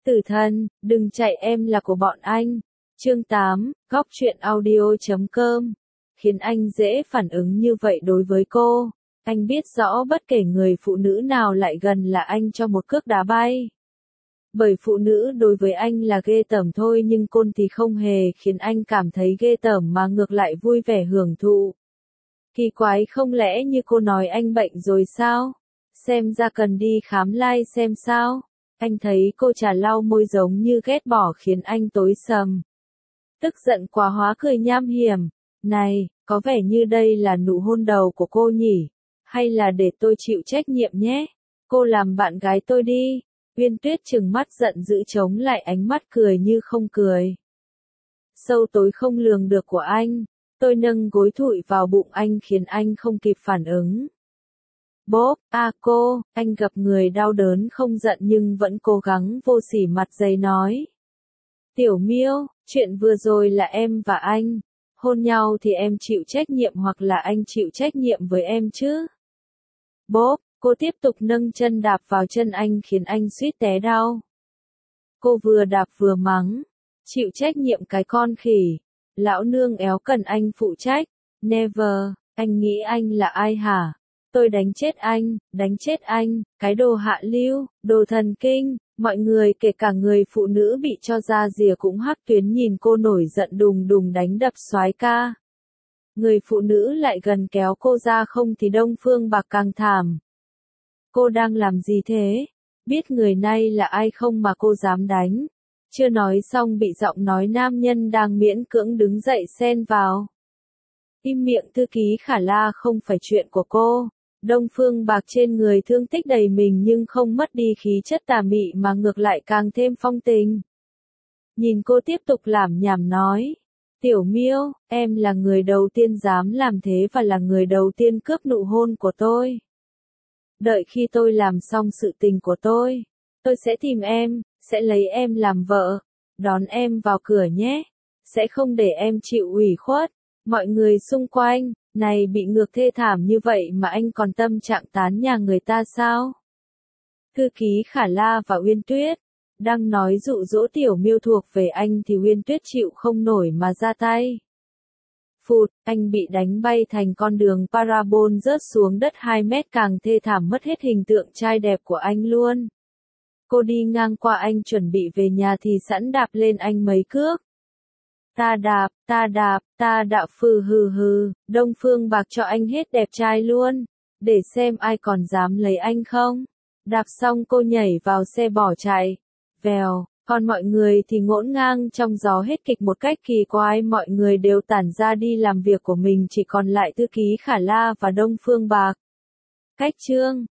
Tử thần, đừng chạy, em là của bọn anh. Chương 8, góc truyện audio.com. Khiến anh dễ phản ứng như vậy đối với cô. Anh biết rõ bất kể người phụ nữ nào lại gần là anh cho một cước đá bay. Bởi phụ nữ đối với anh là ghê tởm thôi, nhưng côn thì không hề khiến anh cảm thấy ghê tởm mà ngược lại vui vẻ hưởng thụ. Kỳ quái, không lẽ như cô nói anh bệnh rồi sao? Xem ra cần đi khám lai xem sao. Anh thấy cô trà lau môi giống như ghét bỏ khiến anh tối sầm. Tức giận quá hóa cười nham hiểm. Này, có vẻ như đây là nụ hôn đầu của cô nhỉ? Hay là để tôi chịu trách nhiệm nhé? Cô làm bạn gái tôi đi. Uyên Tuyết trừng mắt giận dữ chống lại ánh mắt cười như không cười. Sâu tối không lường được của anh. Tôi nâng gối thụi vào bụng anh khiến anh không kịp phản ứng. Bốp, cô, anh gặp người đau đớn không giận nhưng vẫn cố gắng vô sỉ mặt dày nói. Tiểu Miêu, chuyện vừa rồi là em và anh. Hôn nhau thì em chịu trách nhiệm hoặc là anh chịu trách nhiệm với em chứ? Bốp, cô tiếp tục nâng chân đạp vào chân anh khiến anh suýt té đau. Cô vừa đạp vừa mắng. Chịu trách nhiệm cái con khỉ. Lão nương éo cần anh phụ trách. Never, anh nghĩ anh là ai hả? Tôi đánh chết anh, cái đồ hạ lưu, đồ thần kinh. Mọi người kể cả người phụ nữ bị cho ra rìa cũng hắc tuyến nhìn cô nổi giận đùng đùng đánh đập soái ca. Người phụ nữ lại gần kéo cô ra không thì Đông Phương Bạc càng thảm. Cô đang làm gì thế? Biết người này là ai không mà cô dám đánh? Chưa nói xong bị giọng nói nam nhân đang miễn cưỡng đứng dậy xen vào. Im miệng thư ký Khả La, không phải chuyện của cô. Đông Phương Bạc trên người thương tích đầy mình nhưng không mất đi khí chất tà mị mà ngược lại càng thêm phong tình. Nhìn cô tiếp tục lảm nhảm nói. Tiểu Miêu, em là người đầu tiên dám làm thế và là người đầu tiên cướp nụ hôn của tôi. Đợi khi tôi làm xong sự tình của tôi sẽ tìm em, sẽ lấy em làm vợ, đón em vào cửa nhé, sẽ không để em chịu ủy khuất. Mọi người xung quanh, này bị ngược thê thảm như vậy mà anh còn tâm trạng tán nhà người ta sao? Thư ký Khả La và Uyên Tuyết đang nói dụ dỗ Tiểu Miêu thuộc về anh thì Uyên Tuyết chịu không nổi mà ra tay. Phụt, anh bị đánh bay thành con đường parabol rớt xuống đất 2 mét, càng thê thảm mất hết hình tượng trai đẹp của anh luôn. Cô đi ngang qua anh chuẩn bị về nhà thì sẵn đạp lên anh mấy cước. Ta đạp phừ hừ hừ, Đông Phương Bạc cho anh hết đẹp trai luôn. Để xem ai còn dám lấy anh không. Đạp xong cô nhảy vào xe bỏ chạy. Vèo, còn mọi người thì ngổn ngang trong gió hết kịch một cách kỳ quái, mọi người đều tản ra đi làm việc của mình, chỉ còn lại thư ký Khả La và Đông Phương Bạc. Cách chương